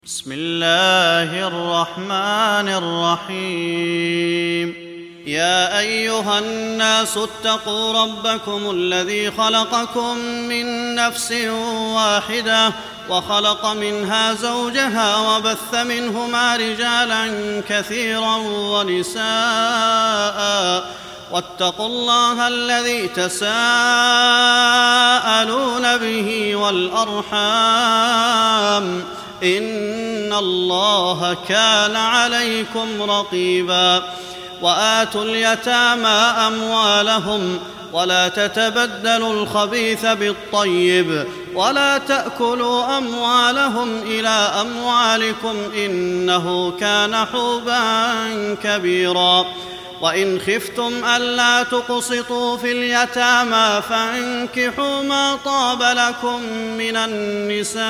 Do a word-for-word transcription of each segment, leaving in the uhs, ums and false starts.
بسم الله الرحمن الرحيم. يا أيها الناس اتقوا ربكم الذي خلقكم من نفس واحدة وخلق منها زوجها وبث منهما رجالا كثيرا ونساء واتقوا الله الذي تساءلون به والأرحام إن الله كان عليكم رقيبا. وآتوا اليتامى أموالهم ولا تتبدلوا الخبيث بالطيب ولا تأكلوا أموالهم إلى أموالكم إنه كان حوبا كبيرا. وإن خفتم ألا تقسطوا في اليتامى فانكحوا ما طاب لكم من النساء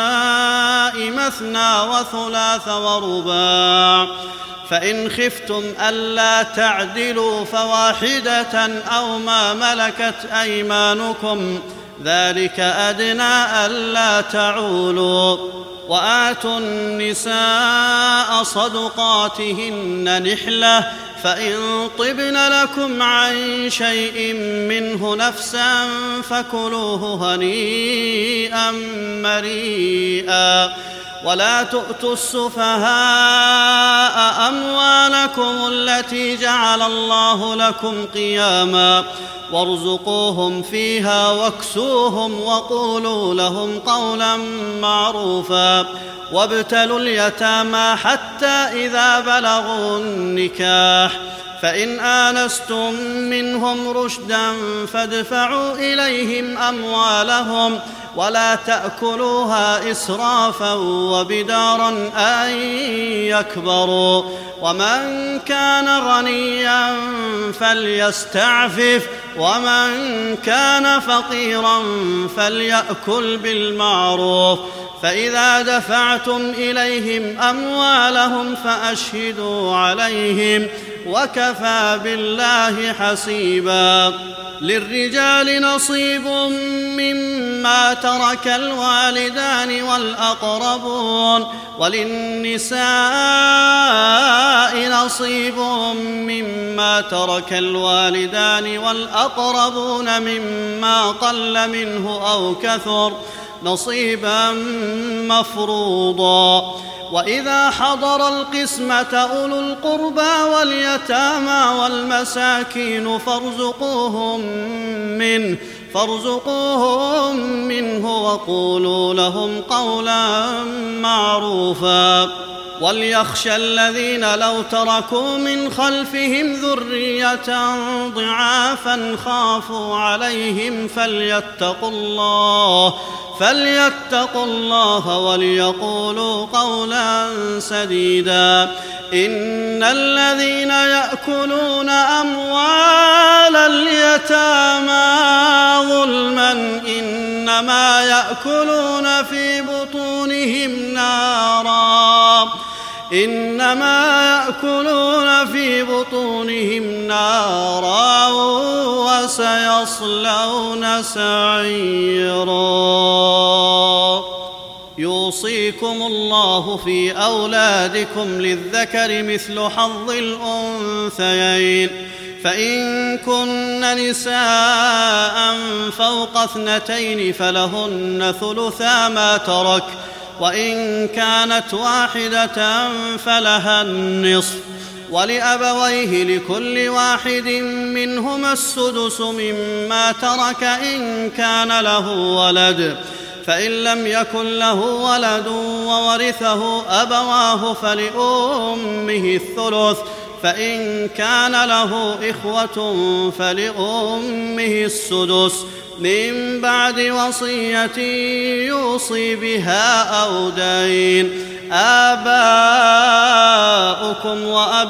مثنى وثلاث ورباع، فإن خفتم ألا تعدلوا فواحدة أو ما ملكت أيمانكم ذلك أدنى ألا تعولوا. وآتوا النساء صدقاتهن نحلة فإن طبن لكم عن شيء منه نفسا فكلوه هنيئا مريئا. ولا تؤتوا السفهاء أموالكم التي جعل الله لكم قياما وارزقوهم فيها واكسوهم وقولوا لهم قولا معروفا. وابتلوا اليتامى حتى إذا بلغوا النكاح فإن آنستم منهم رشدا فادفعوا إليهم أموالهم ولا تأكلوها إسرافا وبدارا أن يكبروا. ومن كان غنيا فليستعفف ومن كان فقيرا فليأكل بالمعروف. فإذا دفعتم إليهم أموالهم فأشهدوا عليهم وكفى بالله حسيبا. للرجال نصيب مما ترك الوالدان والأقربون وللنساء نصيب مما ترك الوالدان والأقربون مما قل منه أو كثر نصيبا مفروضا. وإذا حضر القسمة أولو القربى واليتامى والمساكين فارزقوهم منه فارزقوهم منه وقولوا لهم قولا معروفا. وليخشى الذين لو تركوا من خلفهم ذرية ضعافا خافوا عليهم فليتقوا الله فليتقوا الله وليقولوا قولا سديدا. إن الذين يأكلون أموال اليتامى ظلما إنما يأكلون في بطونهم نارا إنما يأكلون في بطونهم نارا وسيصلون سعيرا. يوصيكم الله في أولادكم للذكر مثل حظ الأنثيين فإن كن نساء فوق اثنتين فلهن ثلثا ما ترك وإن كانت واحدة فلها النصف. ولأبويه لكل واحد منهما السدس مما ترك إن كان له ولد فإن لم يكن له ولد وورثه أبواه فلأمه الثلث فإن كان له إخوة فلأمه السدس من بعد وصية يوصي بها أو دين. آباؤكم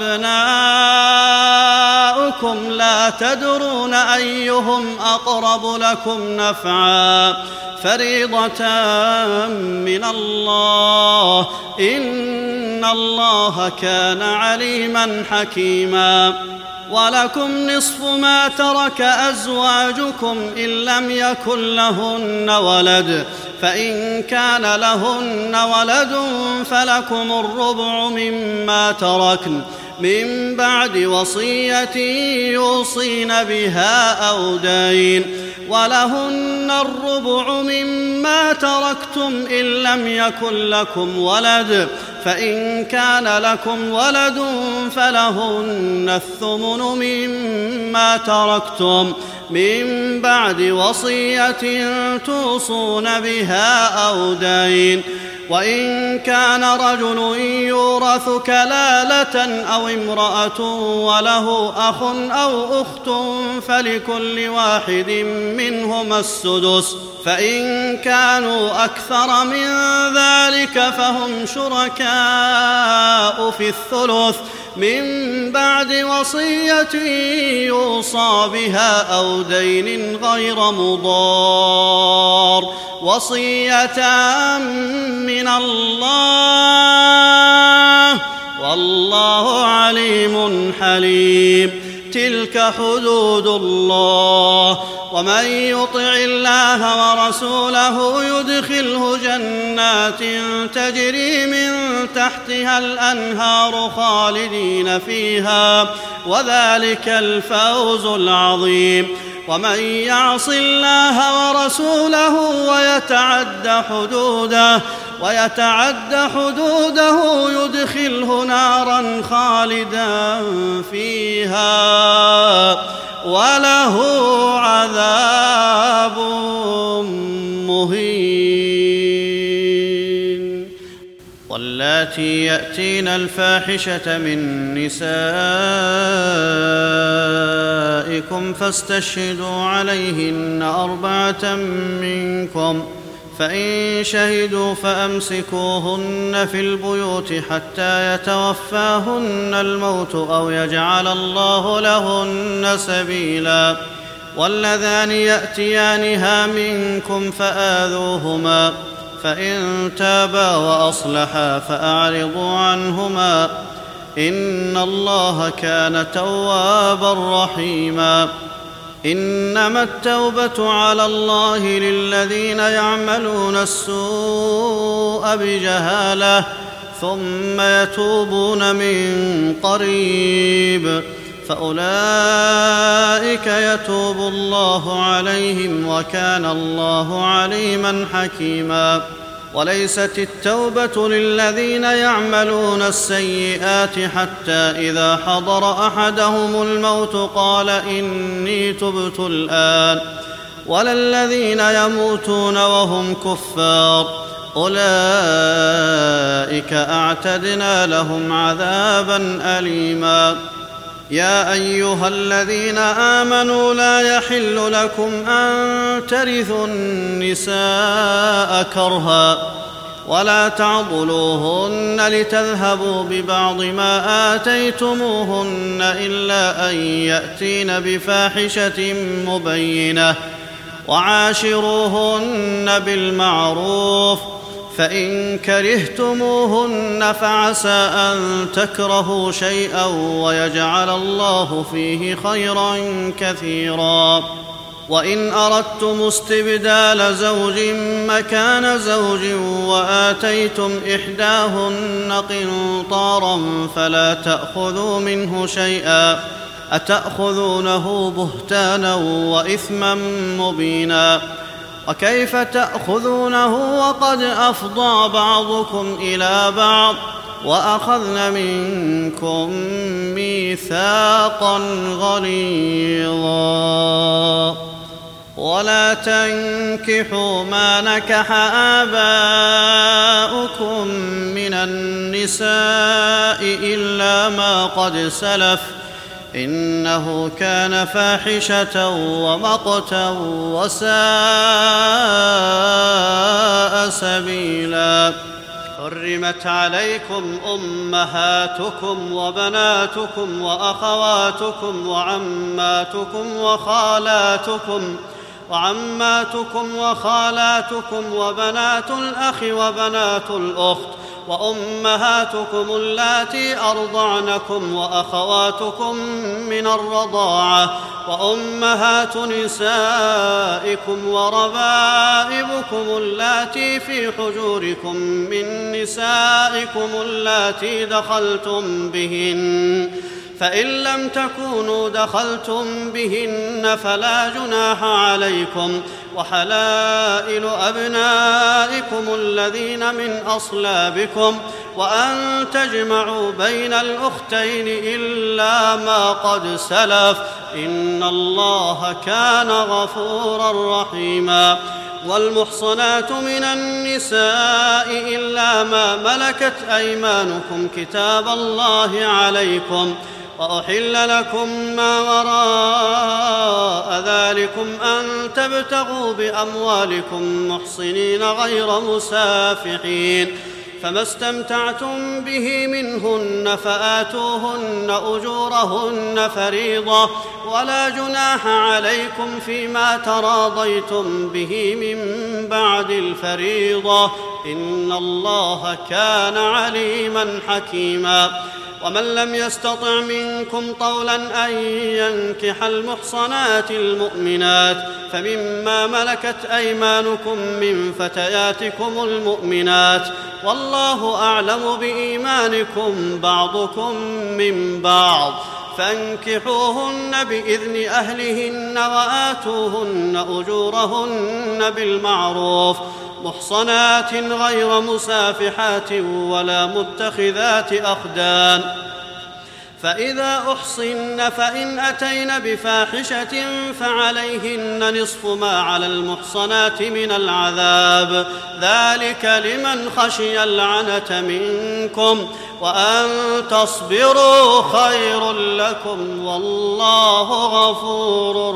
وأبناؤكم لا تدرون أيهم أقرب لكم نفعا فريضة من الله إن الله كان عليما حكيما. ولكم نصف ما ترك أزواجكم إن لم يكن لهن ولد، فإن كان لهن ولد فلكم الربع مما تركن من بعد وصية يوصين بها أو دين، ولهن الربع مما تركتم إن لم يكن لكم ولد، فإن كان لكم ولد فلهن الثمن مما تركتم من بعد وصية توصون بها أو دين. وإن كان رجل يورث كلالة أو امرأة وله أخ أو أخت فلكل واحد منهما السدس، فإن كانوا أكثر من ذلك فهم شركاء في الثلث من بعد وصية يوصى بها أو دين غير مضار، وصية من الله والله عليم حليم. تلك حدود الله، ومن يطع الله ورسوله يدخله جنات تجري من تحتها الأنهار خالدين فيها، وذلك الفوز العظيم. ومن يعص الله ورسوله ويتعد حدوده ويتعد حدوده يدخله نارا خالدا فيها وله عذاب مهين. واللاتي يأتين الفاحشة من نسائكم فاستشهدوا عليهن أربعة منكم، فإن شهدوا فأمسكوهن في البيوت حتى يتوفاهن الموت أو يجعل الله لهن سبيلا. واللذان يأتيانها منكم فآذوهما، فإن تابا وأصلحا فأعرضوا عنهما، إن الله كان توابا رحيما. إنما التوبة على الله للذين يعملون السوء بجهالة ثم يتوبون من قريب فأولئك يتوب الله عليهم وكان الله عليما حكيما. وليست التوبة للذين يعملون السيئات حتى إذا حضر أحدهم الموت قال إني تبت الآن، ولا الذين يموتون وهم كفار أولئك أعتدنا لهم عذابا أليما. يا أيها الذين آمنوا لا يحل لكم أن ترثوا النساء كرها ولا تعضلوهن لتذهبوا ببعض ما آتيتموهن إلا أن يأتين بفاحشة مبينة، وعاشروهن بالمعروف، فإن كرهتموهن فعسى أن تكرهوا شيئا ويجعل الله فيه خيرا كثيرا. وإن أردتم استبدال زوج مكان زوج وآتيتم إحداهن قنطارا فلا تأخذوا منه شيئا، أتأخذونه بهتانا وإثما مبينا. وكيف تأخذونه وقد أفضى بعضكم إلى بعض وأخذن منكم ميثاقا غليظا. ولا تنكحوا ما نكح آباؤكم من النساء إلا ما قد سلف إنه كان فاحشة ومقتا وساء سبيلا. حرمت عليكم أمهاتكم وبناتكم وأخواتكم وعماتكم وخالاتكم وعماتكم وخالاتكم وبنات الأخ وبنات الأخت وأمهاتكم اللاتي أرضعنكم وأخواتكم من الرضاعة وأمهات نسائكم وربائبكم اللاتي في حجوركم من نسائكم اللاتي دخلتم بهن، فإن لم تكونوا دخلتم بهن فلا جناح عليكم، وحلائل أبنائكم الذين من أصلابكم، وأن تجمعوا بين الأختين إلا ما قد سلف، إن الله كان غفورا رحيما. والمحصنات من النساء إلا ما ملكت أيمانكم كتاب الله عليكم، وأحل لكم ما وراء ذلكم أن تبتغوا بأموالكم محصنين غير مسافحين، فما استمتعتم به منهن فآتوهن أجورهن فريضة، ولا جناح عليكم فيما تراضيتم به من بعد الفريضة، إن الله كان عليما حكيما. ومن لم يستطع منكم طولا أن ينكح المحصنات المؤمنات فمما ملكت أيمانكم من فتياتكم المؤمنات، والله أعلم بإيمانكم بعضكم من بعض، فانكحوهن بإذن أهلهن وآتوهن أجورهن بالمعروف محصنات غير مسافحات ولا متخذات أخدان، فإذا أحصن فإن أتين بفاحشة فعليهن نصف ما على المحصنات من العذاب، ذلك لمن خشي العنة منكم، وأن تصبروا خير لكم، والله غفور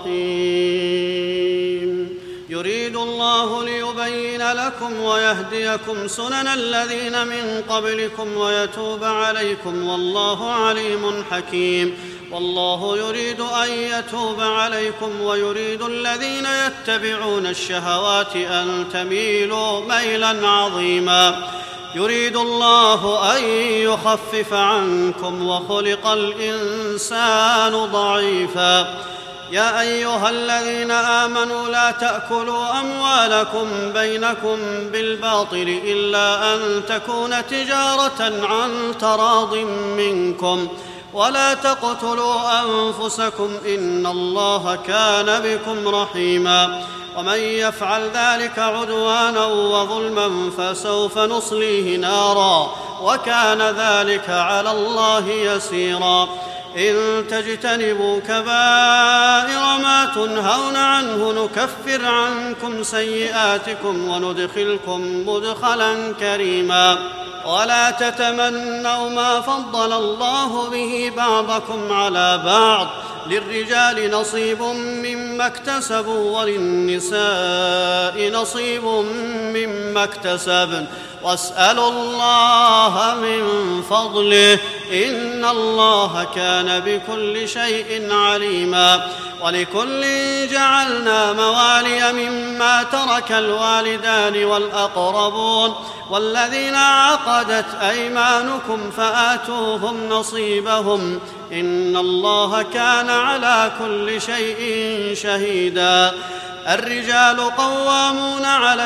رحيم. يريد الله ليبين لكم ويهديكم سنن الذين من قبلكم ويتوب عليكم، والله عليم حكيم. والله يريد أن يتوب عليكم ويريد الذين يتبعون الشهوات أن تميلوا ميلا عظيما. يريد الله أن يخفف عنكم وخلق الإنسان ضعيفا. يا أيها الذين آمنوا لا تأكلوا أموالكم بينكم بالباطل إلا أن تكون تجارة عن تراض منكم، ولا تقتلوا أنفسكم إن الله كان بكم رحيما. ومن يفعل ذلك عدوانا وظلما فسوف نصليه نارا، وكان ذلك على الله يسيرا. إن تجتنبوا كبائر ما تنهون عنه نكفر عنكم سيئاتكم وندخلكم مدخلا كريما. ولا تتمنوا ما فضل الله به بعضكم على بعض، للرجال نصيب مما اكتسبوا وللنساء نصيب مما اكتسبن، واسألوا الله من فضله إن الله كان بكل شيء عليما. ولكل جعلنا موالي مما ترك الوالدان والأقربون والذين عقدت أيمانكم فآتوهم نصيبهم إن الله كان على كل شيء شهيدا. الرجال قوامون على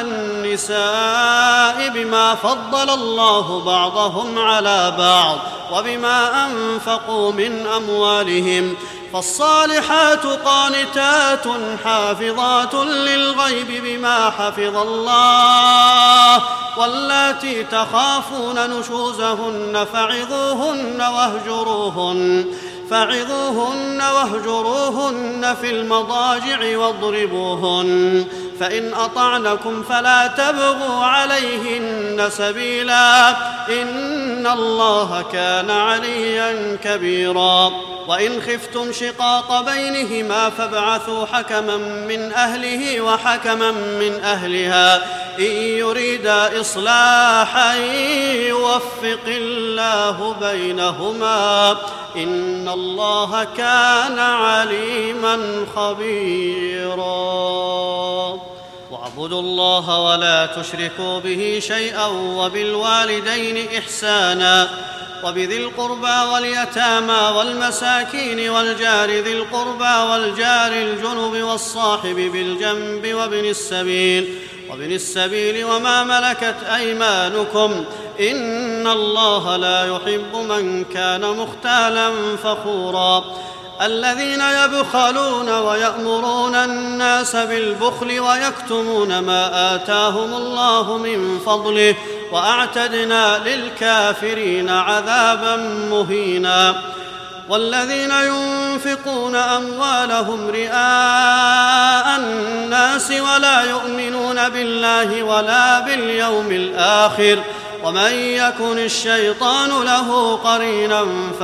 النساء بما فضل الله بعضهم على بعض وبما أنفقوا من أموالهم، فالصالحات قانتات حافظات للغيب بما حفظ الله، واللاتي تخافون نشوزهن فعظوهن واهجروهن فعظوهن واهجروهن في المضاجع واضربوهن، فإن أطعنكم فلا تبغوا عليهن سبيلا إن الله كان عليا كبيرا. وإن خفتم شقاق بينهما فابعثوا حكما من أهله وحكما من أهلها إن يريدا إصلاحا يوفق الله بينهما إن الله كان عليما خبيرا. واعبدوا الله ولا تشركوا به شيئا وبالوالدين إحسانا وبذي القربى واليتامى والمساكين والجار ذي القربى والجار الجنب والصاحب بالجنب وابن السبيل وابن السبيل وما ملكت أيمانكم إن الله لا يحب من كان مختالا فخورا الذين يبخلون ويأمرون الناس بالبخل ويكتمون ما آتاهم الله من فضله وأعتدنا للكافرين عذابا مهينا والذين ينفقون أموالهم رئاء الناس ولا يؤمنون بالله ولا باليوم الآخر ومن يكن الشيطان له قرينا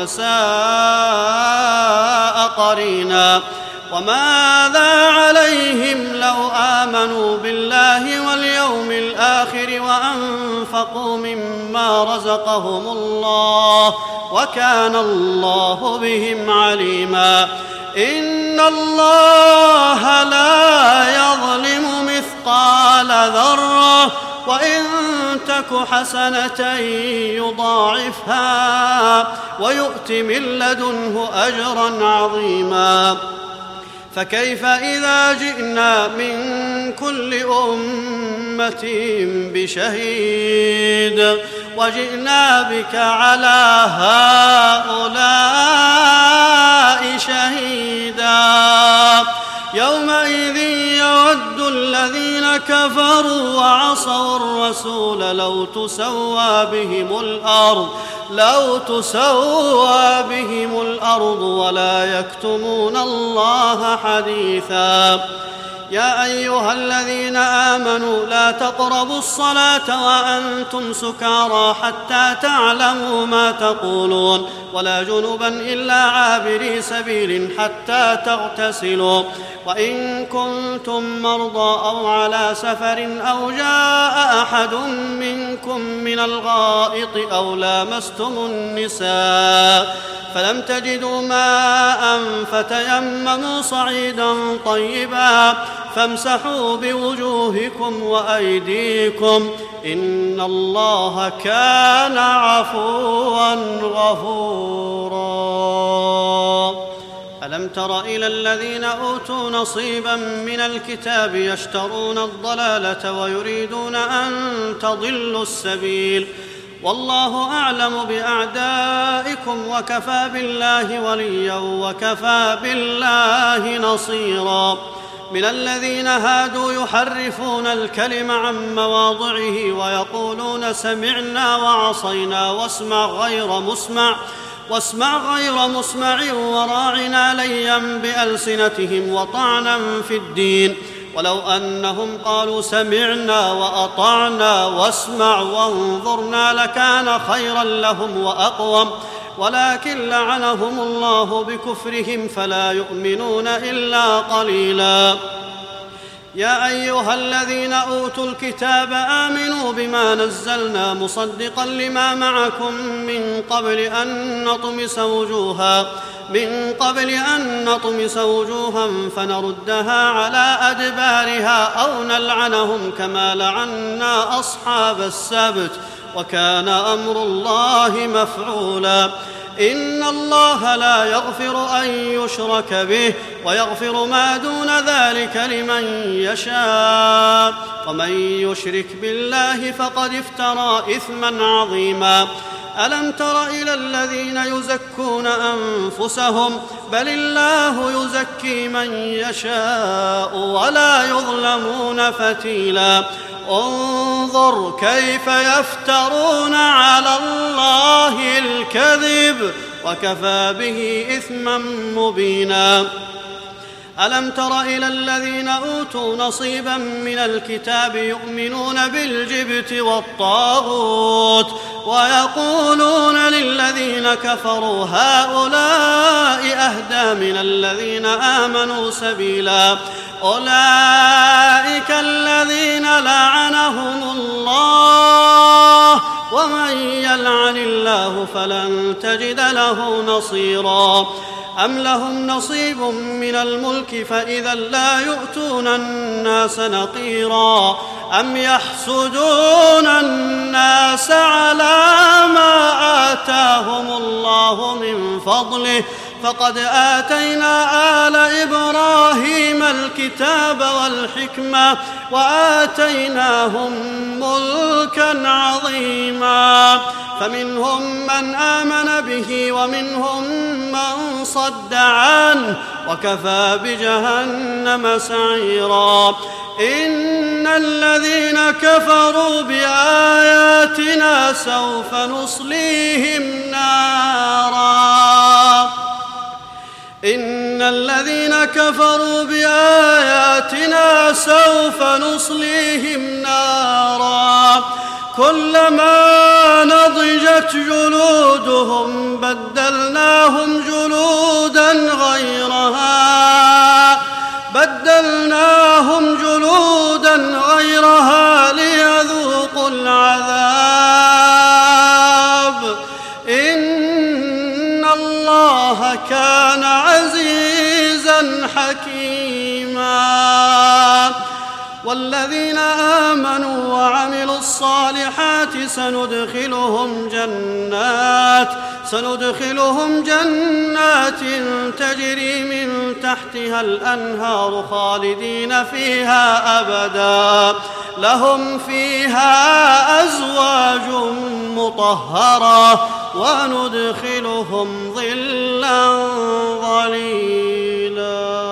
فساء قرينا وماذا عليهم لو آمنوا بالله واليوم الآخر وأنفقوا مما رزقهم الله وكان الله بهم عليما إن الله لا يظلم مثقال ذرة وإن تك حسنة يضاعفها ويؤت من لدنه أجرا عظيما فكيف إذا جئنا من كل أمة بشهيد وجئنا بك على هؤلاء شهيدا يومئذ يود الذين كفروا وعصوا الرسول لو تسوى بهم الأرض لو تسوى بهم الأرض ولا يكتمون الله حديثا يا أيها الذين آمنوا لا تقربوا الصلاة وأنتم سكارى حتى تعلموا ما تقولون ولا جنبا إلا عابري سبيل حتى تغتسلوا وإن كنتم مرضى أو على سفر أو جاء أحد منكم من الغائط أو لامستم النساء فلم تجدوا ماء فتيمموا صعيدا طيبا فامسحوا بوجوهكم وأيديكم إن الله كان عفوا غفورا ألم تر إلى الذين أوتوا نصيبا من الكتاب يشترون الضلالة ويريدون أن تضلوا السبيل والله أعلم بأعدائكم وكفى بالله وليا وكفى بالله نصيرا من الذين هادوا يحرفون الكلم عن مواضعه ويقولون سمعنا وعصينا واسمع غير مسمع واسمع غير مسمع وراعنا ليا بألسنتهم وطعنا في الدين ولو أنهم قالوا سمعنا وأطعنا واسمع وانظرنا لكان خيرا لهم وأقوم ولكن لعنهم الله بكفرهم فلا يؤمنون إلا قليلا يا أيها الذين أوتوا الكتاب آمنوا بما نزلنا مصدقا لما معكم من قبل أن نطمس وجوها من قبل أن نطمس وجوها فنردها على أدبارها أو نلعنهم كما لعنا أصحاب السبت وكان أمر الله مفعولا إن الله لا يغفر أن يشرك به ويغفر ما دون ذلك لمن يشاء ومن يشرك بالله فقد افترى إثما عظيما ألم تر إلى الذين يزكون أنفسهم بل الله يزكي من يشاء ولا يظلمون فتيلا انظر كيف يفترون على الله الكذب وكفى به إثما مبينا ألم تر إلى الذين أوتوا نصيبا من الكتاب يؤمنون بالجبت والطاغوت ويقولون للذين كفروا هؤلاء أهدى من الذين آمنوا سبيلا أولئك الذين لعنهم الله ومن يلعن الله فلن تجد له نصيرا أم لهم نصيب من الملك فإذا لا يؤتون الناس نقيرا أم يحسدون الناس على ما آتاهم الله من فضله فقد آتينا آل إبراهيم الكتاب والحكمة وآتيناهم ملكا عظيما فمنهم من آمن به ومنهم من صد عنه وكفى بجهنم سعيرا إن الذين كفروا بآياتنا سوف نصليهم نارا إن الذين كفروا بآياتنا سوف نصليهم نارا كلما نضجت جلودهم بدلناهم جلودا غيرها بدلناهم جلودا غيرها ليذوقوا العذاب إن الله كان عزيزا حكيما والذين آمنوا وعملوا الصالحات سندخلهم جنات سندخلهم جنات تجري من تحتها الأنهار خالدين فيها أبدا لهم فيها أزواج مطهرة وندخلهم ظلا ظليلا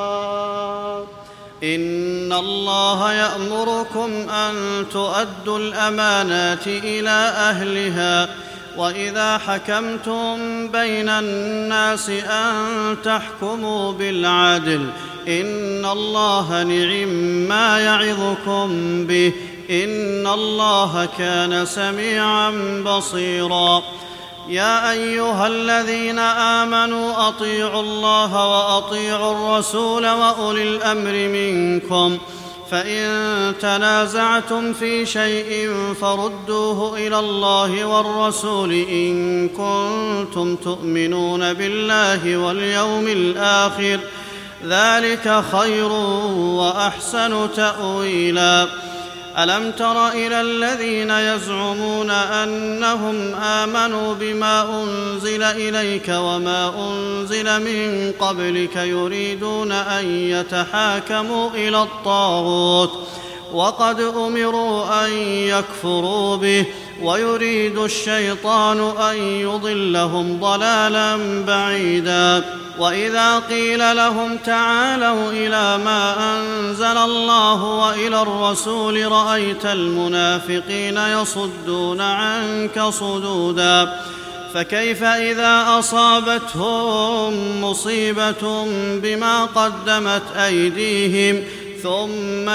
إن الله يأمركم أن تؤدوا الأمانات إلى أهلها وإذا حكمتم بين الناس أن تحكموا بالعدل إن الله نعم ما يعظكم به إن الله كان سميعا بصيرا يا أيها الذين آمنوا أطيعوا الله وأطيعوا الرسول وأولي الأمر منكم فإن تنازعتم في شيء فردوه إلى الله والرسول إن كنتم تؤمنون بالله واليوم الآخر ذلك خير وأحسن تأويلا ألم تر إلى الذين يزعمون أنهم آمنوا بما أنزل إليك وما أنزل من قبلك يريدون أن يتحاكموا إلى الطاغوت وقد أمروا أن يكفروا به ويريد الشيطان أن يضلهم ضلالا بعيدا وإذا قيل لهم تعالوا إلى ما أنزل الله وإلى الرسول رأيت المنافقين يصدون عنك صدودا فكيف إذا أصابتهم مصيبة بما قدمت أيديهم ثم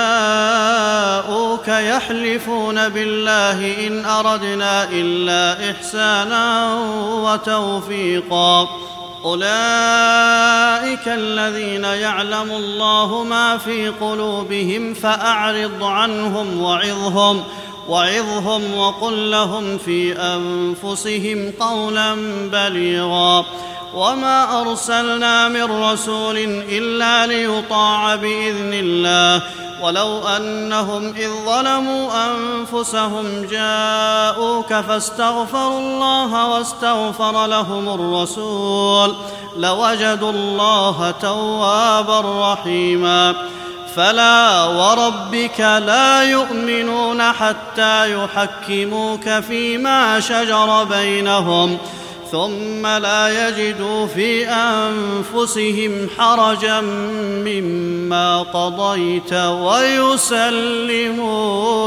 جاءوك يحلفون بالله إن أردنا إلا إحسانا وتوفيقا أولئك الذين يعلم الله ما في قلوبهم فأعرض عنهم وعظهم وعظهم وقل لهم في أنفسهم قولا بليغا وما أرسلنا من رسول إلا ليطاع بإذن الله ولو أنهم إذ ظلموا أنفسهم جاءوك فاستغفروا الله واستغفر لهم الرسول لوجدوا الله توابا رحيما فلا وربك لا يؤمنون حتى يحكموك فيما شجر بينهم ثم لا يجدوا في أنفسهم حرجا مما قضيت ويسلموا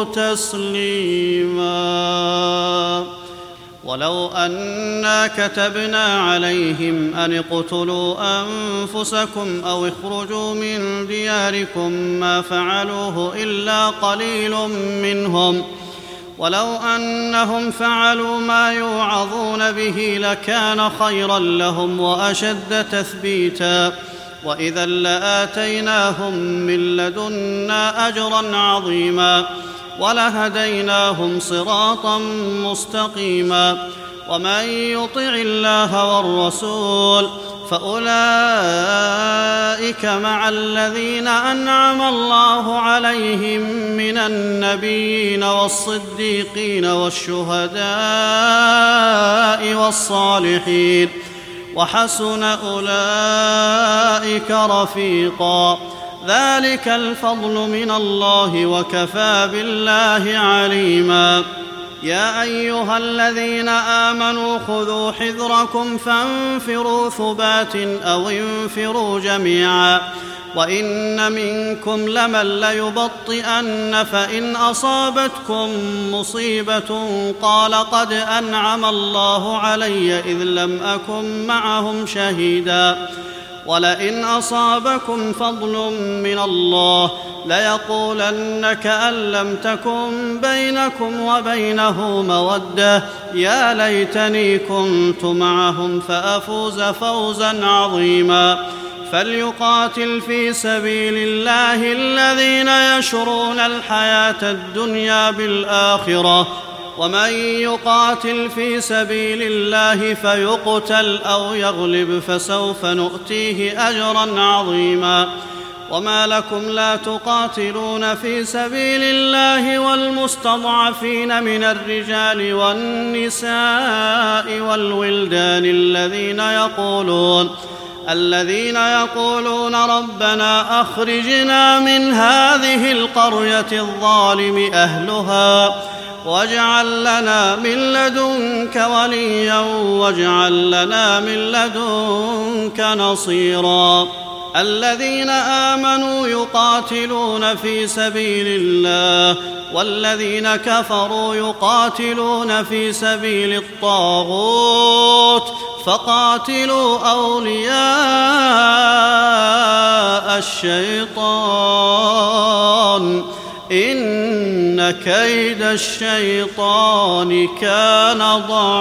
تسليما ولو أنا كتبنا عليهم أن اقتلوا أنفسكم أو اخرجوا من دياركم ما فعلوه إلا قليل منهم ولو أنهم فعلوا ما يوعظون به لكان خيرا لهم وأشد تثبيتا وإذا لآتيناهم من لدنا أجرا عظيما ولهديناهم صراطا مستقيما ومن يطع الله والرسول فأولئك مع الذين أنعم الله عليهم من النبيين والصديقين والشهداء والصالحين وحسن أولئك رفيقا. ذلك الفضل من الله وكفى بالله عليما. يا أيها الذين آمنوا خذوا حذركم فانفروا ثبات أو انفروا جميعا وإن منكم لمن ليبطئن فإن أصابتكم مصيبة قال قد أنعم الله علي إذ لم أكن معهم شهيدا ولئن أصابكم فضل من الله ليقولن كأن لم تكن بينكم وبينه مودة يا ليتني كنت معهم فأفوز فوزا عظيما. فليقاتل في سبيل الله الذين يشرون الحياة الدنيا بالآخرة ومن يقاتل في سبيل الله فيقتل أو يغلب فسوف نؤتيه أجرا عظيما. وما لكم لا تقاتلون في سبيل الله والمستضعفين من الرجال والنساء والولدان الذين يقولون الذين يقولون ربنا أخرجنا من هذه القرية الظالم أهلها واجعل لنا من لدنك وليا واجعل لنا من لدنك نصيرا. الذين آمنوا يقاتلون في سبيل الله والذين كفروا يقاتلون في سبيل الطاغوت فقاتلوا أولياء الشيطان إن كيد الشيطان كان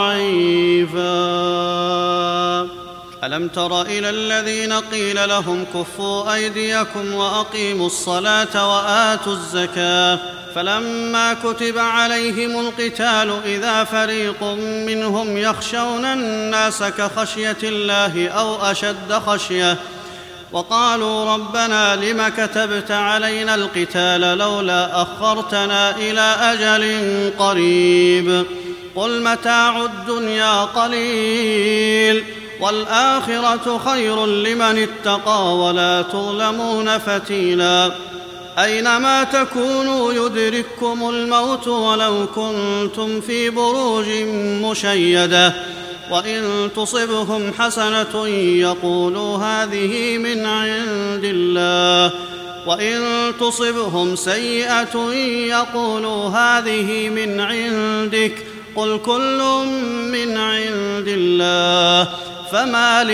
ضعيفا. ألم تر إلى الذين قيل لهم كفوا أيديكم وأقيموا الصلاة وآتوا الزكاة فلما كتب عليهم القتال إذا فريق منهم يخشون الناس كخشية الله أو أشد خشية وقالوا ربنا لم كتبت علينا القتال لولا أخرتنا إلى أجل قريب قل متاع الدنيا قليل والآخرة خير لمن اتقى ولا تظلمون فتيلا. أينما تكونوا يدرككم الموت ولو كنتم في بروج مشيدة وإن تصبهم حسنة يقولوا هذه من عند الله وإن تصبهم سيئة يقولوا هذه من عندك قل كل من عند الله فما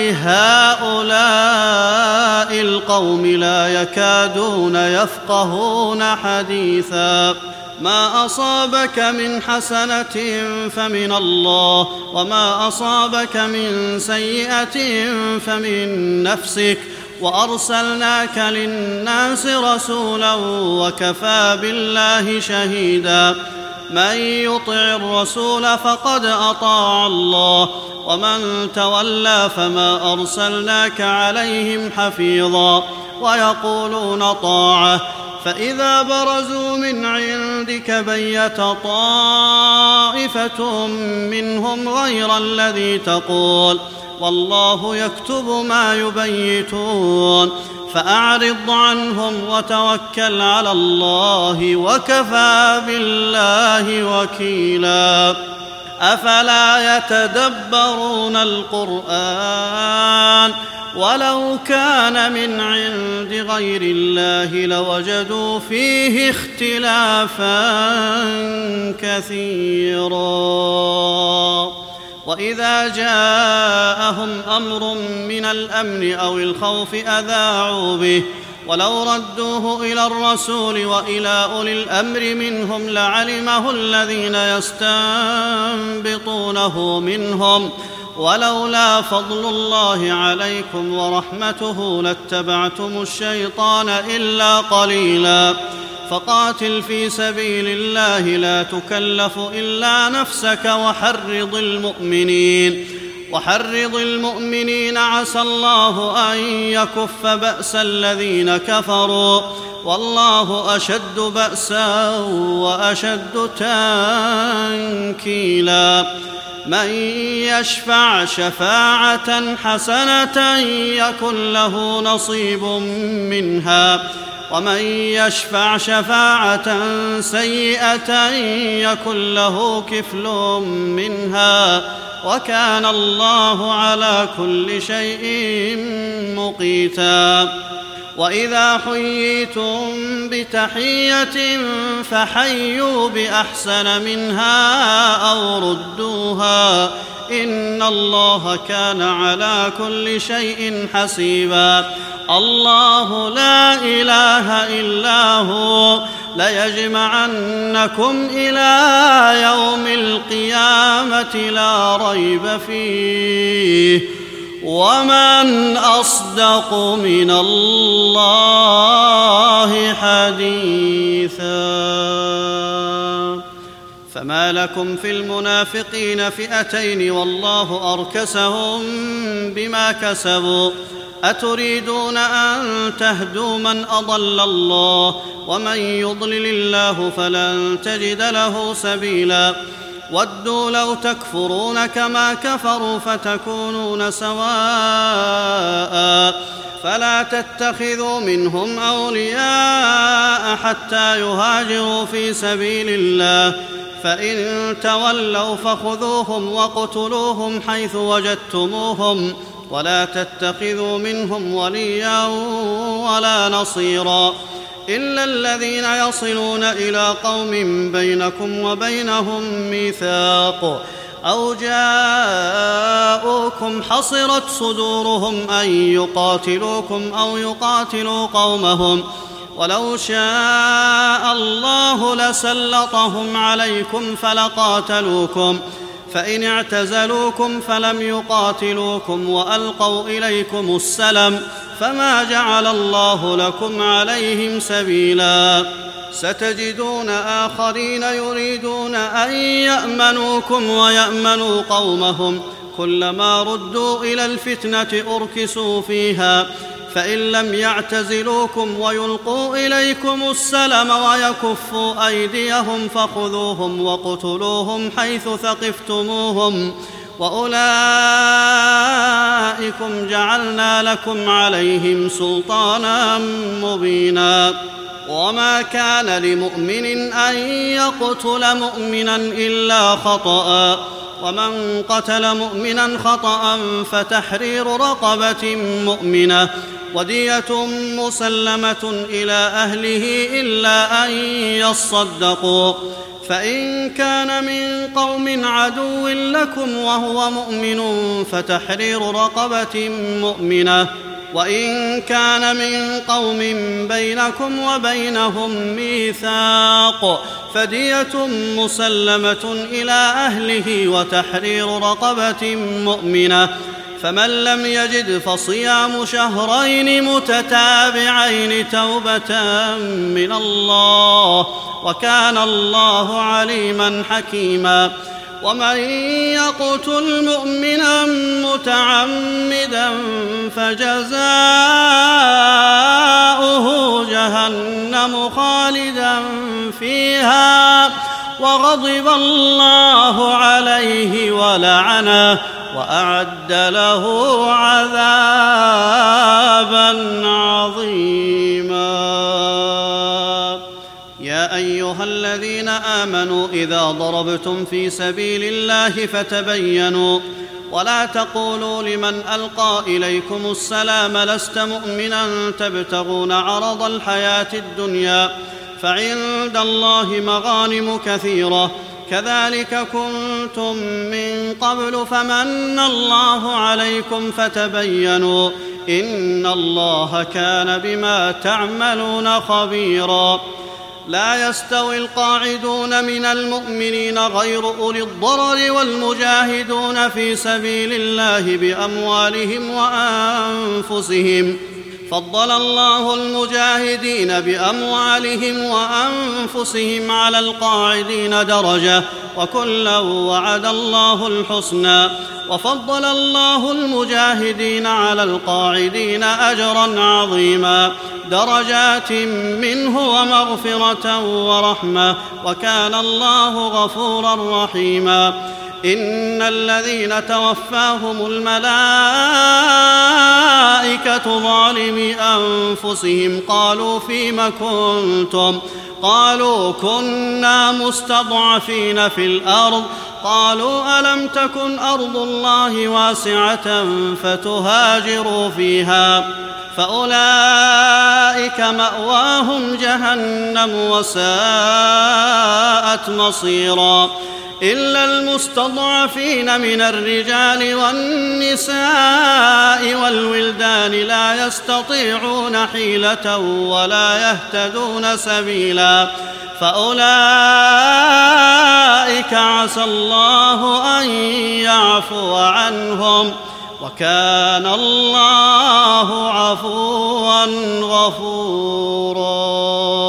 لهؤلاء القوم لا يكادون يفقهون حديثا. ما أصابك من حسنة فمن الله وما أصابك من سيئة فمن نفسك وأرسلناك للناس رسولا وكفى بالله شهيدا. من يطع الرسول فقد أطاع الله ومن تولى فما أرسلناك عليهم حفيظا. ويقولون طاعة فإذا برزوا من عندك بيت طائفة منهم غير الذي تقول والله يكتب ما يبيتون فأعرض عنهم وتوكل على الله وكفى بالله وكيلا. أفلا يتدبرون القرآن ولو كان من عند غير الله لوجدوا فيه اختلافا كثيرا. وإذا جاءهم أمر من الأمن أو الخوف أذاعوا به ولو ردوه إلى الرسول وإلى أولي الأمر منهم لعلمه الذين يستنبطونه منهم ولولا فضل الله عليكم ورحمته لاتبعتم الشيطان إلا قليلا. فقاتل في سبيل الله لا تكلف إلا نفسك وحرض المؤمنين وحرض المؤمنين عسى الله أن يكف بأس الذين كفروا والله أشد بأسا وأشد تنكيلا من يشفع شفاعة حسنة يكن له نصيب منها ومن يشفع شفاعة سيئة يكن له كفل منها وكان الله على كل شيء مقيتا وإذا حييتم بتحية فحيوا بأحسن منها أو ردوها إن الله كان على كل شيء حسيبا الله لا إله إلا هو ليجمعنكم إلى يوم القيامة لا ريب فيه ومن أصدق من الله حديثا فما لكم في المنافقين فئتين والله أركسهم بما كسبوا أتريدون أن تهدوا من أضل الله ومن يضلل الله فلن تجد له سبيلا ودوا لو تكفرون كما كفروا فتكونون سواء فلا تتخذوا منهم أولياء حتى يهاجروا في سبيل الله فإن تولوا فخذوهم واقتلوهم حيث وجدتموهم ولا تتخذوا منهم وليا ولا نصيرا إلا الذين يصلون إلى قوم بينكم وبينهم ميثاق أو جاءوكم حصرت صدورهم أن يقاتلوكم أو يقاتلوا قومهم ولو شاء الله لسلطهم عليكم فلقاتلوكم فإن اعتزلوكم فلم يقاتلوكم وألقوا إليكم السلم فما جعل الله لكم عليهم سبيلا ستجدون آخرين يريدون أن يأمنوكم ويأمنوا قومهم كلما ردوا إلى الفتنة أركسوا فيها فإن لم يعتزلوكم ويلقوا إليكم السلم ويكفوا أيديهم فخذوهم واقتلوهم حيث ثقفتموهم وأولئكم جعلنا لكم عليهم سلطانا مبينا وما كان لمؤمن أن يقتل مؤمنا إلا خطأ ومن قتل مؤمنا خطأ فتحرير رقبة مؤمنة ودية مسلمة إلى أهله إلا أن يصدقوا فإن كان من قوم عدو لكم وهو مؤمن فتحرير رقبة مؤمنة وإن كان من قوم بينكم وبينهم ميثاق فدية مسلمة إلى أهله وتحرير رقبة مؤمنة فمن لم يجد فصيام شهرين متتابعين توبة من الله وكان الله عليما حكيما ومن يقتل مؤمنا متعمدا فجزاؤه جهنم خالدا فيها وغضب الله عليه ولعنه وأعد له عذابا عظيما يا أيها الذين آمنوا إذا ضربتم في سبيل الله فتبينوا ولا تقولوا لمن ألقى إليكم السلام لست مؤمنا تبتغون عرض الحياة الدنيا فعند الله مغانم كثيرة كذلك كنتم من قبل فمن الله عليكم فتبينوا إن الله كان بما تعملون خبيرا لا يستوي القاعدون من المؤمنين غير أولي الضرر والمجاهدون في سبيل الله بأموالهم وأنفسهم فضل الله المجاهدين بأموالهم وأنفسهم على القاعدين درجة وكلا وعد الله الحسنى وفضل الله المجاهدين على القاعدين أجرا عظيما درجات منه ومغفرة ورحمة وكان الله غفورا رحيما إن الذين توفاهم الملائكة ظالمي أنفسهم قالوا فيم كنتم قالوا كنا مستضعفين في الأرض قالوا ألم تكن أرض الله واسعة فتهاجروا فيها فأولئك مأواهم جهنم وساءت مصيرا إلا المستضعفين من الرجال والنساء والولدان لا يستطيعون حيلة ولا يهتدون سبيلا فأولئك عسى الله أن يعفو عنهم وكان الله عفوا غفورا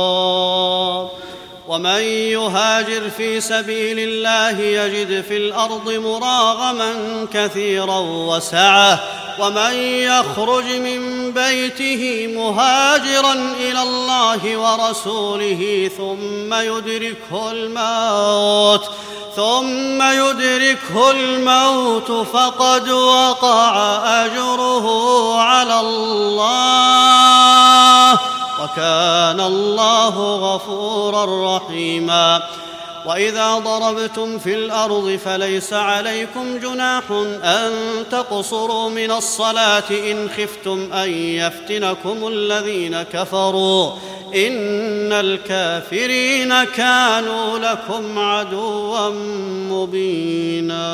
ومن يهاجر في سبيل الله يجد في الأرض مراغما كثيرا وسعة ومن يخرج من بيته مهاجرا إلى الله ورسوله ثم يدركه الموت ثم يدركه الموت فقد وقع أجره على الله وكان الله غفورا رحيما وإذا ضربتم في الأرض فليس عليكم جناح أن تقصروا من الصلاة إن خفتم أن يفتنكم الذين كفروا إن الكافرين كانوا لكم عدوا مبينا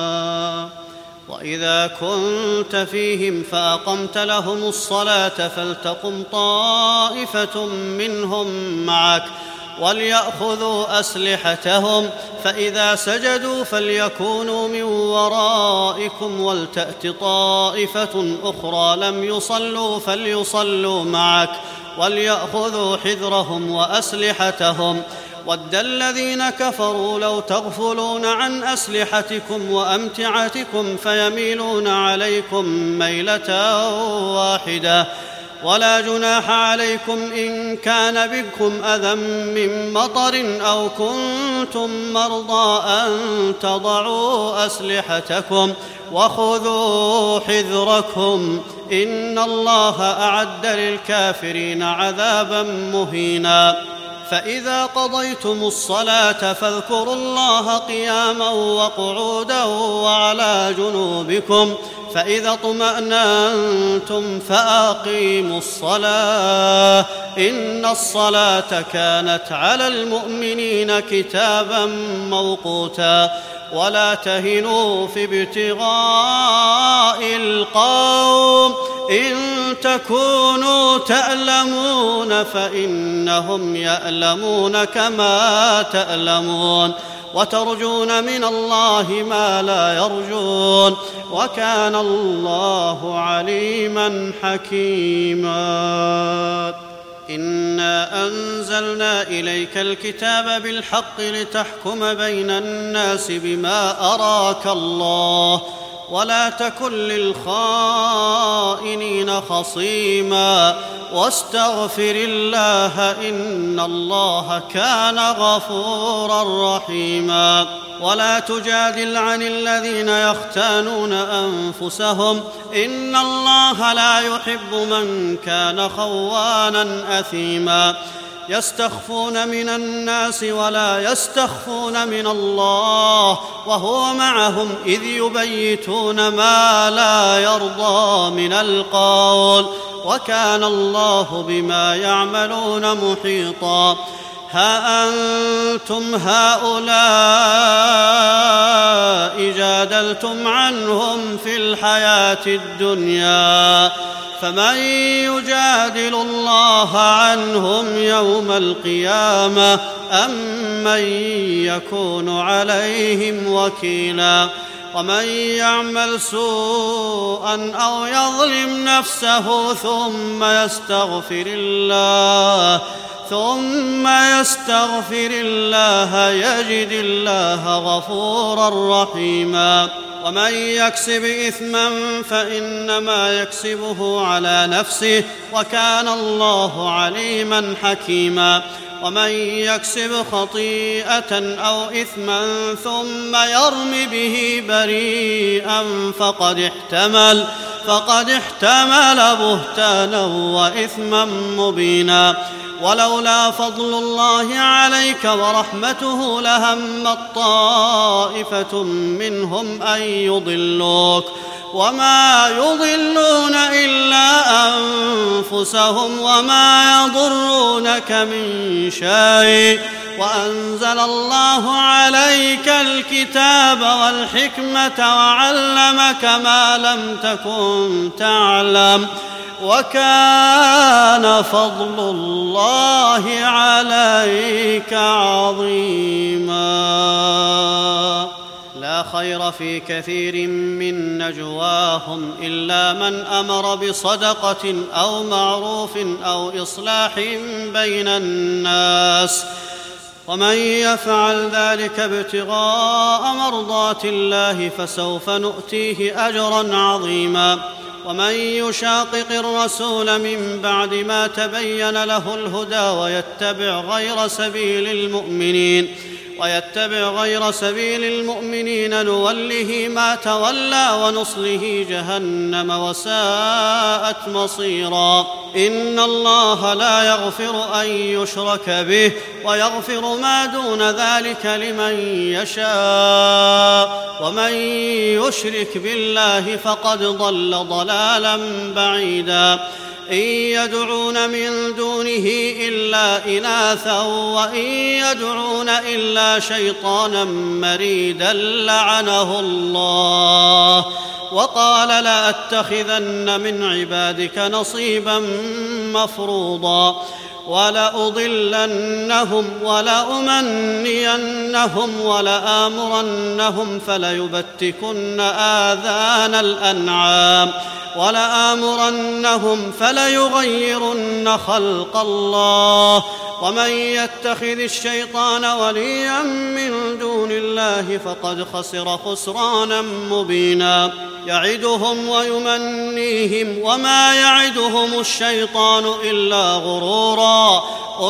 وإذا كنت فيهم فأقمت لهم الصلاة فلتقم طائفة منهم معك وليأخذوا أسلحتهم فإذا سجدوا فليكونوا من ورائكم ولتأت طائفة أخرى لم يصلوا فليصلوا معك وليأخذوا حذرهم وأسلحتهم ود الذين كفروا لو تغفلون عن أسلحتكم وأمتعتكم فيميلون عليكم ميلة واحدة ولا جناح عليكم إن كان بكم أذى من مطر أو كنتم مرضى أن تضعوا أسلحتكم وخذوا حذركم إن الله أعد للكافرين عذابا مهينا فإذا قضيتم الصلاة فاذكروا الله قياما وقعودا وعلى جنوبكم فإذا اطمأننتم فأقيموا الصلاة إن الصلاة كانت على المؤمنين كتابا موقوتا ولا تهنوا في ابتغاء القوم إن تكونوا تألمون فإنهم يألمون كما تألمون وترجون من الله ما لا يرجون وكان الله عليما حكيما إنا أنزلنا إليك الكتاب بالحق لتحكم بين الناس بما أراك الله ولا تكن للخائنين خصيما واستغفر الله إن الله كان غفورا رحيما ولا تجادل عن الذين يختانون أنفسهم إن الله لا يحب من كان خوانا أثيما يستخفون من الناس ولا يستخفون من الله وهو معهم إذ يبيتون ما لا يرضى من القول وكان الله بما يعملون محيطا ها أنتم هؤلاء جادلتم عنهم في الحياة الدنيا فمن يجادل الله عنهم يوم القيامة أم من يكون عليهم وكيلا ومن يعمل سوءا أو يظلم نفسه ثم يستغفر الله ثم يستغفر الله يجد الله غفورا رحيما. ومن يكسب إثما فإنما يكسبه على نفسه وكان الله عليما حكيما. ومن يكسب خطيئة أو إثما ثم يرم به بريئا فقد احتمل فقد احتمل بهتانا وإثما مبينا. ولولا فضل الله عليك ورحمته لهمت طائفة منهم أن يضلوك وما يضلون إلا أنفسهم وما يضرونك من شيء وأنزل الله عليك الكتاب والحكمة وعلمك ما لم تكن تعلم وكان فضل الله عليك عظيما. لا خير في كثير من نجواهم إلا من أمر بصدقة أو معروف أو إصلاح بين الناس ومن يفعل ذلك ابتغاء مرضات الله فسوف نؤتيه أجرا عظيما. ومن يشاقق الرسول من بعد ما تبين له الهدى ويتبع غير سبيل المؤمنين ويتبع غير سبيل المؤمنين نوله ما تولى ونصله جهنم وساءت مصيرا. إن الله لا يغفر أن يشرك به ويغفر ما دون ذلك لمن يشاء ومن يشرك بالله فقد ضل ضلالا بعيدا. إن يدعون من دونه إلا إناثا وإن يدعون إلا شيطانا مريدا لعنه الله وقال لأتخذن من عبادك نصيبا مفروضا ولأضلنهم ولأمنينهم ولآمرنهم فليبتكن آذان الأنعام ولآمرنهم فليغيرن خلق الله ومن يتخذ الشيطان وليا من دون الله فقد خسر خسرانا مبينا. يعدهم ويمنيهم وما يعدهم الشيطان إلا غرورا.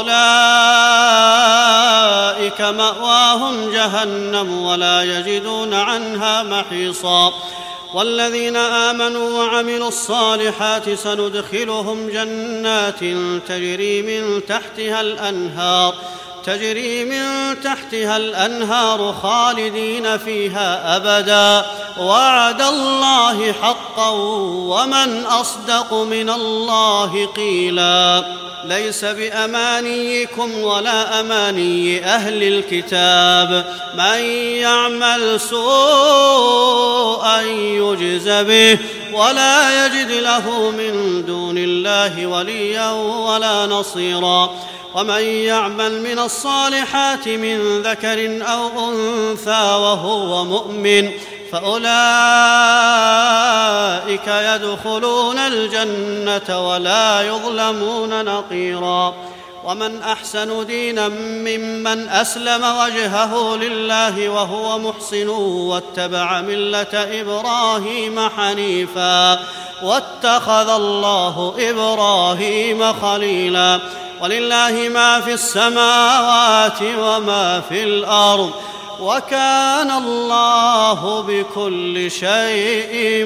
أولئك مأواهم جهنم ولا يجدون عنها محيصا. والذين آمنوا وعملوا الصالحات سندخلهم جنات تجري من تحتها الأنهار تجري من تحتها الأنهار خالدين فيها أبدا وعد الله حقا ومن أصدق من الله قيلا. ليس بأمانيكم ولا أماني أهل الكتاب من يعمل سوءا يجز به ولا يجد له من دون الله وليا ولا نصيرا. ومن يعمل من الصالحات من ذكر أو أنثى وهو مؤمن فأولئك يدخلون الجنة ولا يظلمون نقيرا. ومن أحسن دينا ممن أسلم وجهه لله وهو محسن واتبع ملة إبراهيم حنيفا واتخذ الله إبراهيم خليلا. ولله ما في السماوات وما في الأرض وكان الله بكل شيء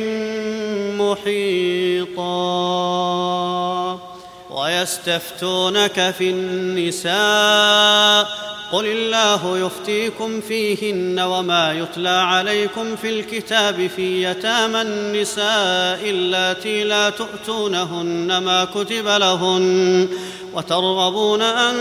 محيطا. ويستفتونك في النساء قل الله يفتيكم فيهن وما يتلى عليكم في الكتاب في يتامى النساء اللاتي لا تؤتونهن ما كتب لهن وترغبون أن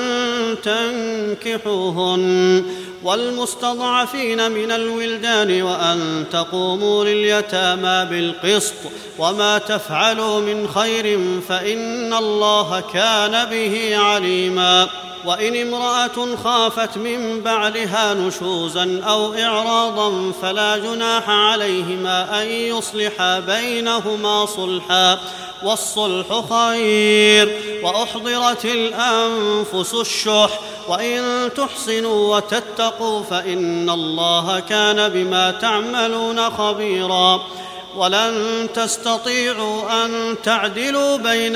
تنكحوهن والمستضعفين من الولدان وأن تقوموا لليتامى بالقسط وما تفعلوا من خير فإن الله كان به عليما. وإن امرأة خافت من بعلها نشوزا أو إعراضا فلا جناح عليهما أن يصلحا بينهما صلحا والصلح خير. وأحضرت الأنفس الشح وإن تحسنوا وتتقوا فإن الله كان بما تعملون خبيرا. ولن تستطيعوا أن تعدلوا بين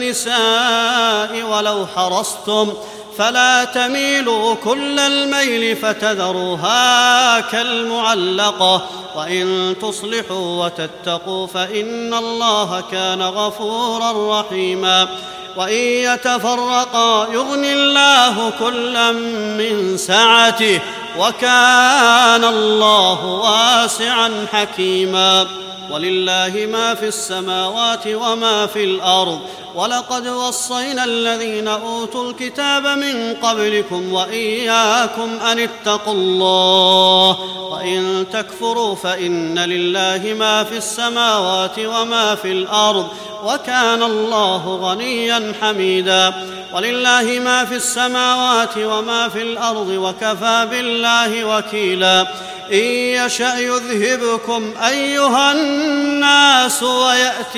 النساء ولو حرصتم فلا تميلوا كل الميل فتذروها كالمعلقة وإن تصلحوا وتتقوا فإن الله كان غفورا رحيما. وإن يتفرقا يغن الله كلا من سعته وكان الله واسعا حكيما. ولله ما في السماوات وما في الأرض ولقد وصينا الذين أوتوا الكتاب من قبلكم وإياكم أن اتقوا الله وإن تكفروا فإن لله ما في السماوات وما في الأرض وكان الله غنيا حميدا. ولله ما في السماوات وما في الأرض وكفى بالله وكيلا. إن يشأ يذهبكم أيها الناس ويأت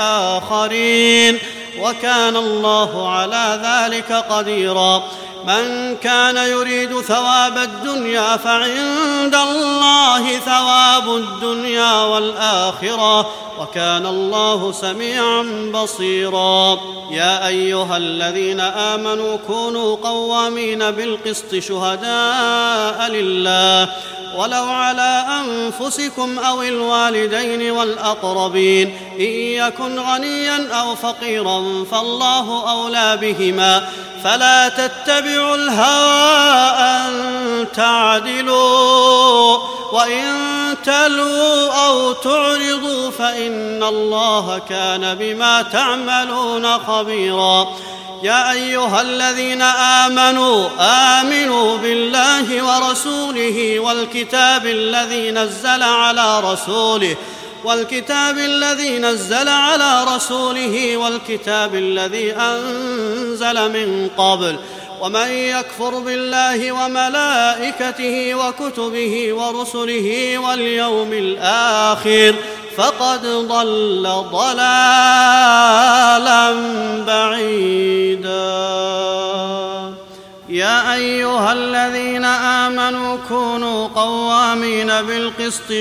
بآخرين وكان الله على ذلك قديرا. من كان يريد ثواب الدنيا فعند الله ثواب الدنيا والآخرة وكان الله سميعا بصيرا. يا أيها الذين آمنوا كونوا قوامين بالقسط شهداء لله ولو على أنفسكم أو الوالدين والأقربين إن يكن غنيا أو فقيرا فالله أولى بهما فلا تتبعوا الهوى أن تعدلوا وإن تلووا أو تعرضوا فإن الله كان بما تعملون خبيرا. يا أيها الذين آمنوا آمنوا بالله ورسوله والكتاب الذي نزل على رسوله والكتاب الذي نزل على رسوله والكتاب الذي أنزل من قبل ومن يكفر بالله وملائكته وكتبه ورسله واليوم الآخر فقد ضل ضلالا بعيدا. يا أيها الذين آمنوا كونوا قوامين بالقسط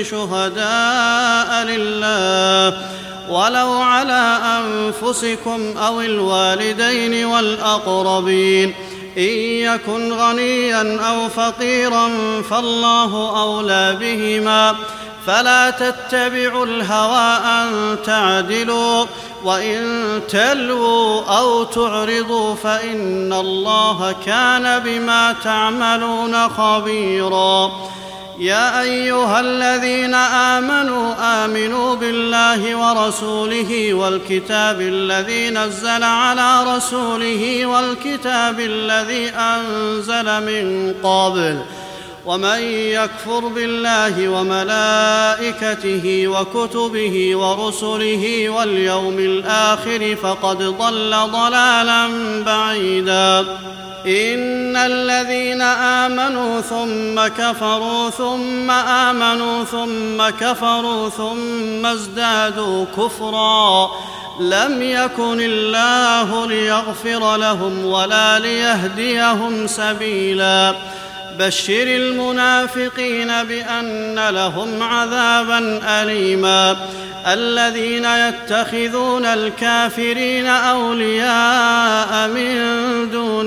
شهداء لله ولو على أنفسكم أو الوالدين والأقربين إن يكن غنيا أو فقيرا فالله أولى بهما فلا تتبعوا الهوى أن تعدلوا وإن تلووا أو تعرضوا فإن الله كان بما تعملون خبيرا. يا أيها الذين آمنوا آمنوا بالله ورسوله والكتاب الذي نزل على رسوله والكتاب الذي أنزل من قبل ومن يكفر بالله وملائكته وكتبه ورسله واليوم الآخر فقد ضل ضلالا بعيدا. إن الذين آمنوا ثم كفروا ثم آمنوا ثم كفروا ثم ازدادوا كفرا لم يكن الله ليغفر لهم ولا ليهديهم سبيلا. بشر المنافقين بأن لهم عذابا أليما. الذين يتخذون الكافرين أولياء من دون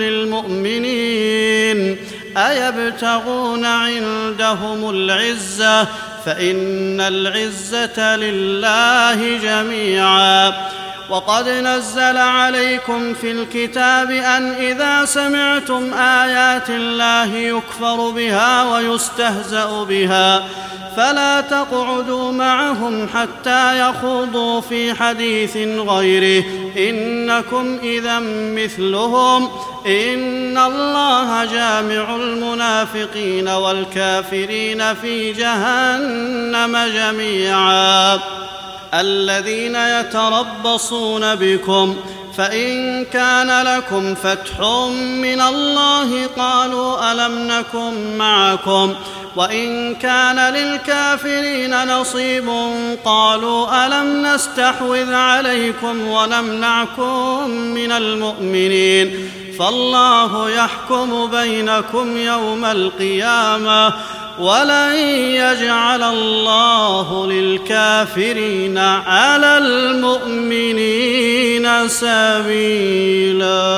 المؤمنين أيبتغون عندهم العزة فإن العزة لله جميعا. وقد نزل عليكم في الكتاب أن إذا سمعتم آيات الله يكفر بها ويستهزأ بها فلا تقعدوا معهم حتى يخوضوا في حديث غيره إنكم إذا مثلهم إن الله جامع المنافقين والكافرين في جهنم جميعا. الذين يتربصون بكم فإن كان لكم فتح من الله قالوا ألم نكن معكم وإن كان للكافرين نصيب قالوا ألم نستحوذ عليكم ونمنعكم من المؤمنين فالله يحكم بينكم يوم القيامة ولن يجعل الله للكافرين على المؤمنين سبيلا.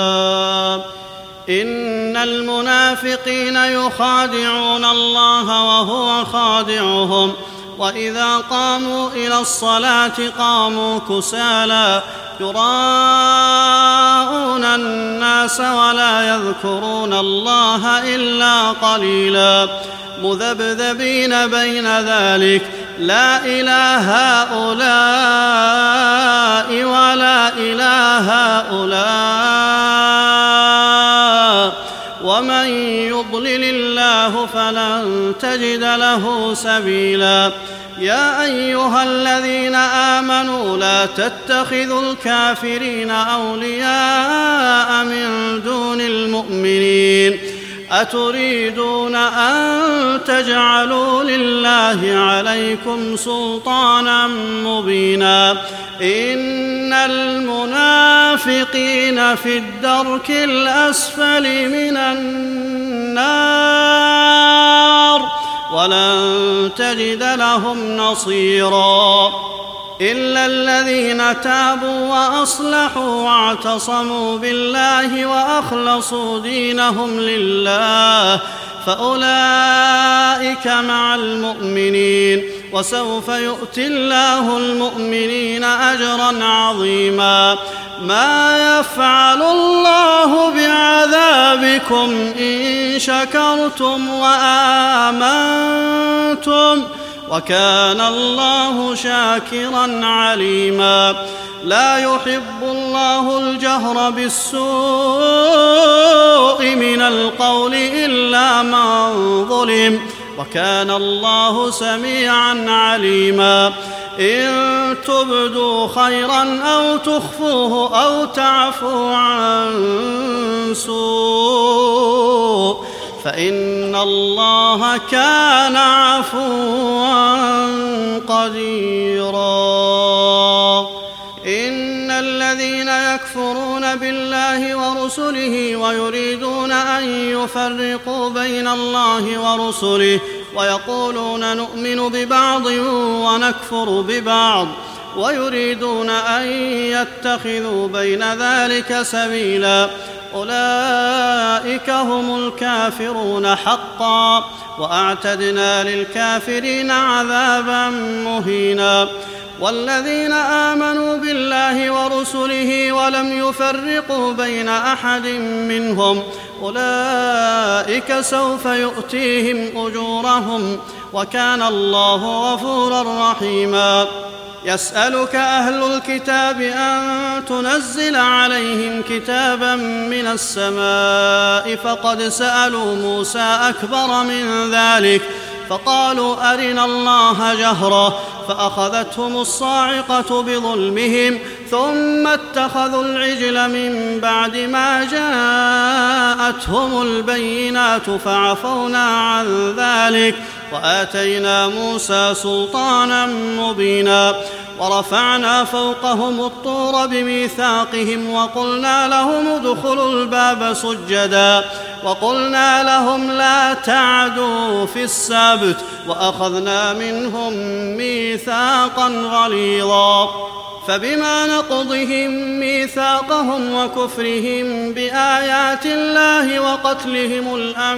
إن المنافقين يخادعون الله وهو خادعهم وإذا قاموا إلى الصلاة قاموا كسالى يراءون الناس ولا يذكرون الله إلا قليلا مذبذبين بين ذلك لا إلى هؤلاء ولا إلى هؤلاء ومن يضلل الله فلن تجد له سبيلا. يا أيها الذين آمنوا لا تتخذوا الكافرين أولياء من دون المؤمنين أتريدون أن تجعلوا لله عليكم سلطانا مبينا إن المنافقين في الدرك الأسفل من النار ولن تجد لهم نصيرا إلا الذين تابوا وأصلحوا واعتصموا بالله وأخلصوا دينهم لله فأولئك مع المؤمنين وسوف يؤتي الله المؤمنين أجرا عظيما. ما يفعل الله بعذابكم إن شكرتم وآمنتم وكان الله شاكرا عليما. لا يحب الله الجهر بالسوء من القول إلا من ظلم وكان الله سميعا عليما. إن تبدوا خيرا أو تخفوه أو تعفوا عن سوء فإن الله كان عفوا قديرا. إن الذين يكفرون بالله ورسله ويريدون أن يفرقوا بين الله ورسله ويقولون نؤمن ببعض ونكفر ببعض ويريدون أن يتخذوا بين ذلك سبيلا أولئك هم الكافرون حقا وأعتدنا للكافرين عذابا مهينا. والذين آمنوا بالله ورسله ولم يفرقوا بين أحد منهم أولئك سوف يؤتيهم أجورهم وكان الله غفورا رحيما. يسألك أهل الكتاب أن تنزل عليهم كتابا من السماء فقد سألوا موسى أكبر من ذلك فقالوا أرنا الله جهرة فأخذتهم الصاعقة بظلمهم ثم اتخذوا العجل من بعد ما جاءتهم البينات فعفونا عن ذلك وآتينا موسى سلطانا مبينا. ورفعنا فوقهم الطور بميثاقهم وقلنا لهم ادخلوا الباب سجدا وقلنا لهم لا تعدوا في السبت وأخذنا منهم ميثاقا غليظا. فبما نقضهم ميثاقهم وكفرهم بآيات الله وقتلهم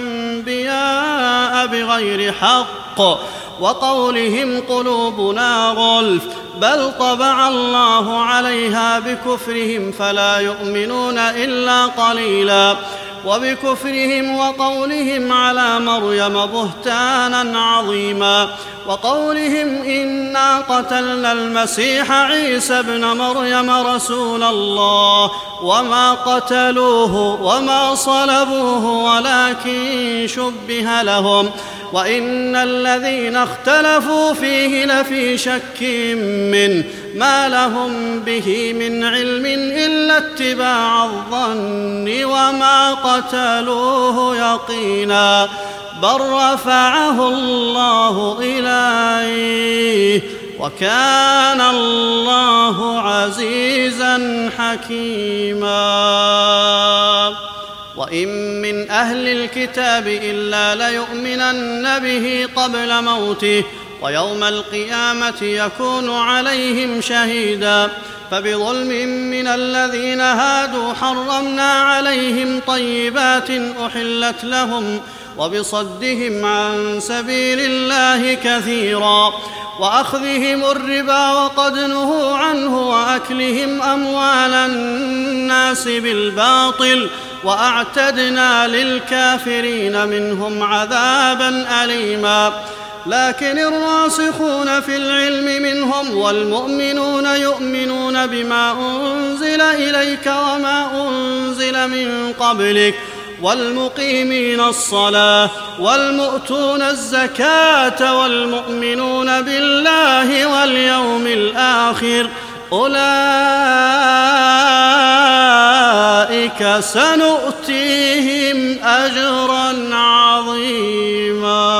الأنبياء بغير حق وقولهم قلوبنا غلف بل طبع الله عليها بكفرهم فلا يؤمنون إلا قليلا. وبكفرهم وقولهم على مريم بهتانا عظيما وقولهم إنا قتلنا المسيح عيسى ابن مريم رسول الله وما قتلوه وما صلبوه ولكن شبه لهم وإن الذين اختلفوا فيه لفي شك منه ما لهم به من علم إلا اتباع الظن وما قتلوه يقينا بل رفعه الله إليه وكان الله عزيزا حكيما. وإن من أهل الكتاب إلا ليؤمنن به قبل موته ويوم القيامة يكون عليهم شهيدا فبظلم من الذين هادوا حرمنا عليهم طيبات أحلت لهم وبصدهم عن سبيل الله كثيرا وأخذهم الربا وقد نهوا عنه وأكلهم أموال الناس بالباطل وأعتدنا للكافرين منهم عذابا أليما. لكن الراسخون في العلم منهم والمؤمنون يؤمنون بما أنزل إليك وما أنزل من قبلك والمقيمين الصلاة والمؤتون الزكاة والمؤمنون بالله واليوم الآخر أولئك سنؤتيهم أجرا عظيما.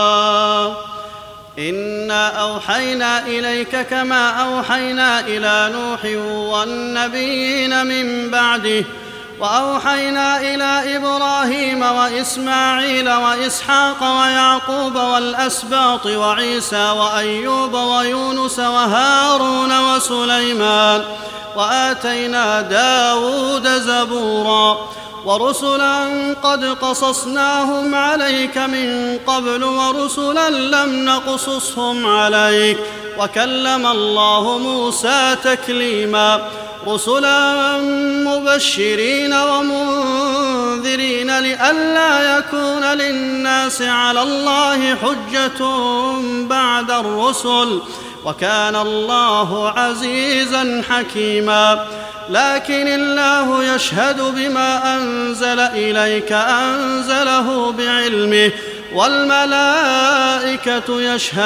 إنا أوحينا إليك كما أوحينا إلى نوح والنبيين من بعده وأوحينا إلى إبراهيم وإسماعيل وإسحاق ويعقوب والأسباط وعيسى وأيوب ويونس وهارون وسليمان وآتينا داود زبورا ورسلا قد قصصناهم عليك من قبل ورسلا لم نقصصهم عليك وكلم الله موسى تكليما رسلا مبشرين ومنذرين لئلا يكون للناس على الله حجة بعد الرسل وكان الله عزيزا حكيما. لكن الله يشهد بما أنزل إليك أنزله بعلمه والملائكة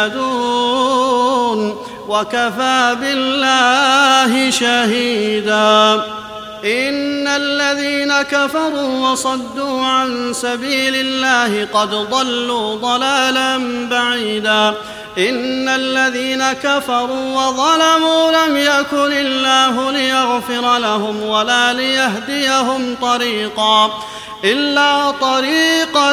يشهدون وكفى بالله شهيدا. إن الذين كفروا وصدوا عن سبيل الله قد ضلوا ضلالا بعيدا. إن الذين كفروا وظلموا لم يكن الله ليغفر لهم ولا ليهديهم طريقا إلا طريق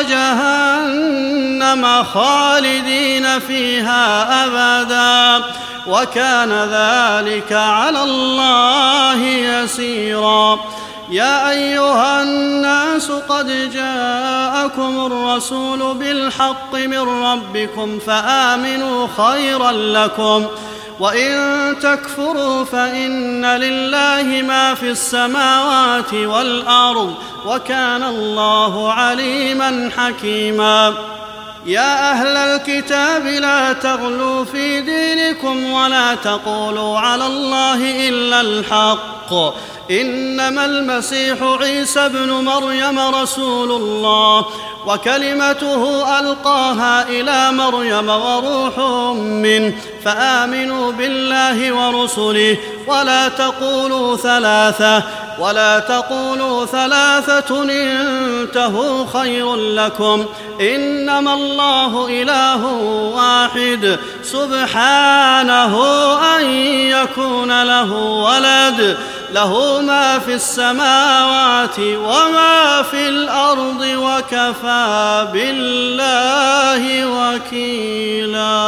جهنم خالدين فيها أبدا وكان ذلك على الله يسيرا. يا أيها الناس قد جاءكم الرسول بالحق من ربكم فآمنوا خيرا لكم وإن تكفروا فإن لله ما في السماوات والأرض وكان الله عليما حكيما. يا أهل الكتاب لا تغلوا في دينكم ولا تقولوا على الله إلا الحق إنما المسيح عيسى ابن مريم رسول الله وكلمته ألقاها إلى مريم وروح منه فآمنوا بالله ورسله ولا تقولوا ثلاثة ولا تقولوا ثلاثة انتهوا خير لكم إنما الله إله واحد سبحانه أن يكون له ولد له ما في السماوات وما في الأرض وكفى بالله وكيلا.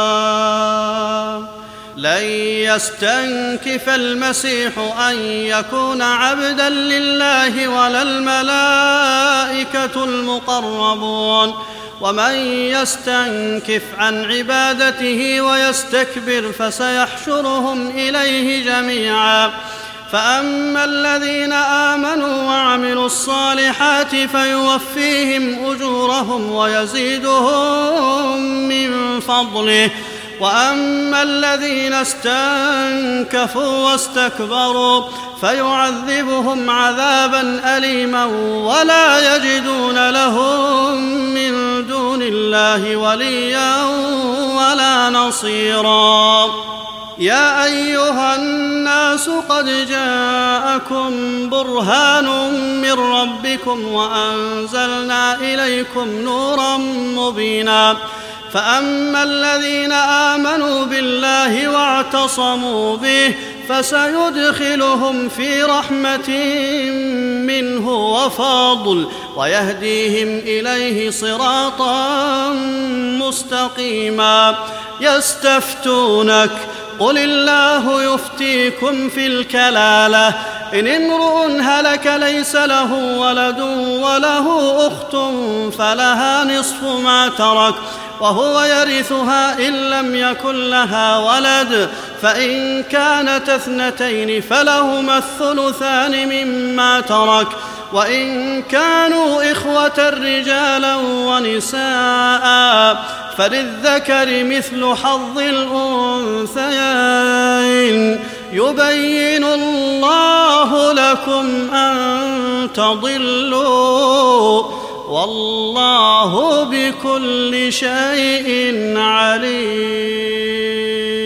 لن يستنكف المسيح أن يكون عبدا لله ولا الملائكة المقربون ومن يستنكف عن عبادته ويستكبر فسيحشرهم إليه جميعا. فأما الذين آمنوا وعملوا الصالحات فيوفيهم أجورهم ويزيدهم من فضله وأما الذين استنكفوا واستكبروا فيعذبهم عذابا أليما ولا يجدون لهم من دون الله وليا ولا نصيرا. يا أيها الناس قد جاءكم برهان من ربكم وأنزلنا إليكم نورا مبينا. فأما الذين آمنوا بالله واعتصموا به فسيدخلهم في رحمة منه وفضل ويهديهم إليه صراطا مستقيما. يستفتونك قل الله يفتيكم في الكلالة إن امرؤ هلك ليس له ولد وله أخت فلها نصف ما ترك وهو يرثها إن لم يكن لها ولد فإن كانت اثنتين فلهما الثلثان مما ترك وإن كانوا إخوة رجالا ونساء فللذكر مثل حظ الأنثيين. يبين الله لكم أن تضلوا والله بكل شيء عليم.